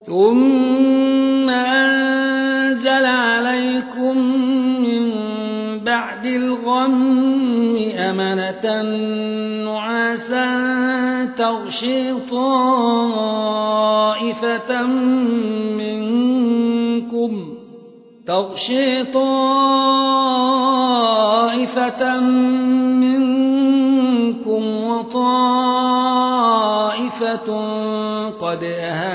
ثم أنزل عليكم من بعد الغم أمنة نعاسا تغشي طائفة منكم وطائفة قد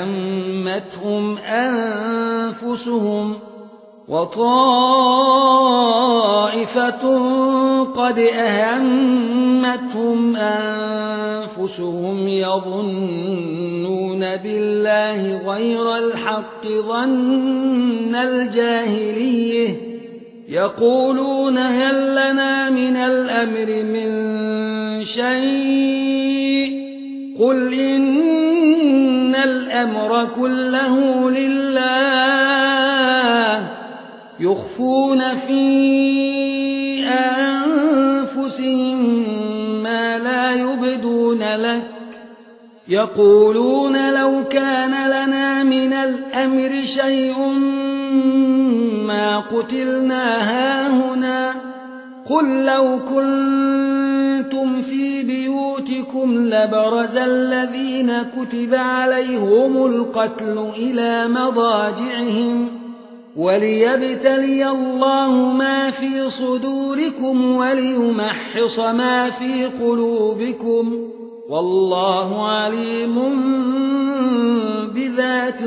أهمتهم أنفسهم يظنون بالله غير الحق ظن الجاهلية يقولون هل لنا من الأمر من شيء قل إن الأمر كله لله يخفون في أنفسهم ما لا يبدون لك يقولون لو كان لنا من الأمر شيء ما قتلنا هاهنا قل لو كنتم في بيوتكم لبرز الذين كتب عليهم القتل إلى مضاجعهم وليبتلي الله ما في صدوركم وليمحص ما في قلوبكم والله عليم بذات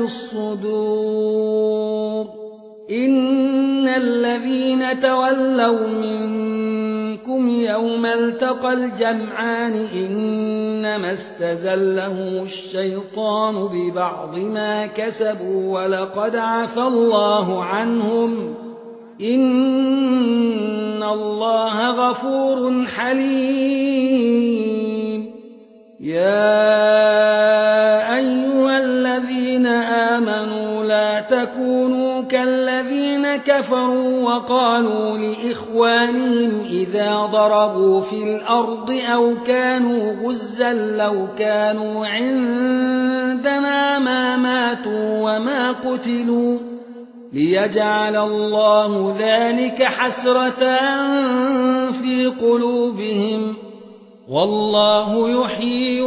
الصدور إن الذين تولوا منكم يوم التقى الجمعان إنما استزلهم الشيطان ببعض ما كسبوا ولقد عفى الله عنهم إن الله غفور حليم يا أيها الذين آمنوا لا تكونوا كالذين كفروا وقالوا لإخوانهم إذا ضربوا في الأرض أو كانوا غزا لو كانوا عندنا ما ماتوا وما قتلوا ليجعل الله ذلك حسرة في قلوبهم والله يحيي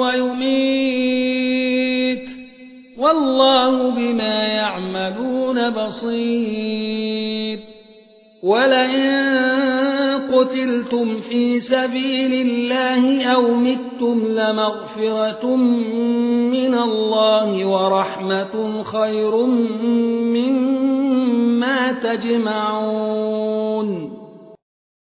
ويميت والله بما يعملون بصير ولئن قتلتم في سبيل الله أو متم لمغفرة من الله ورحمة خير مما تجمعون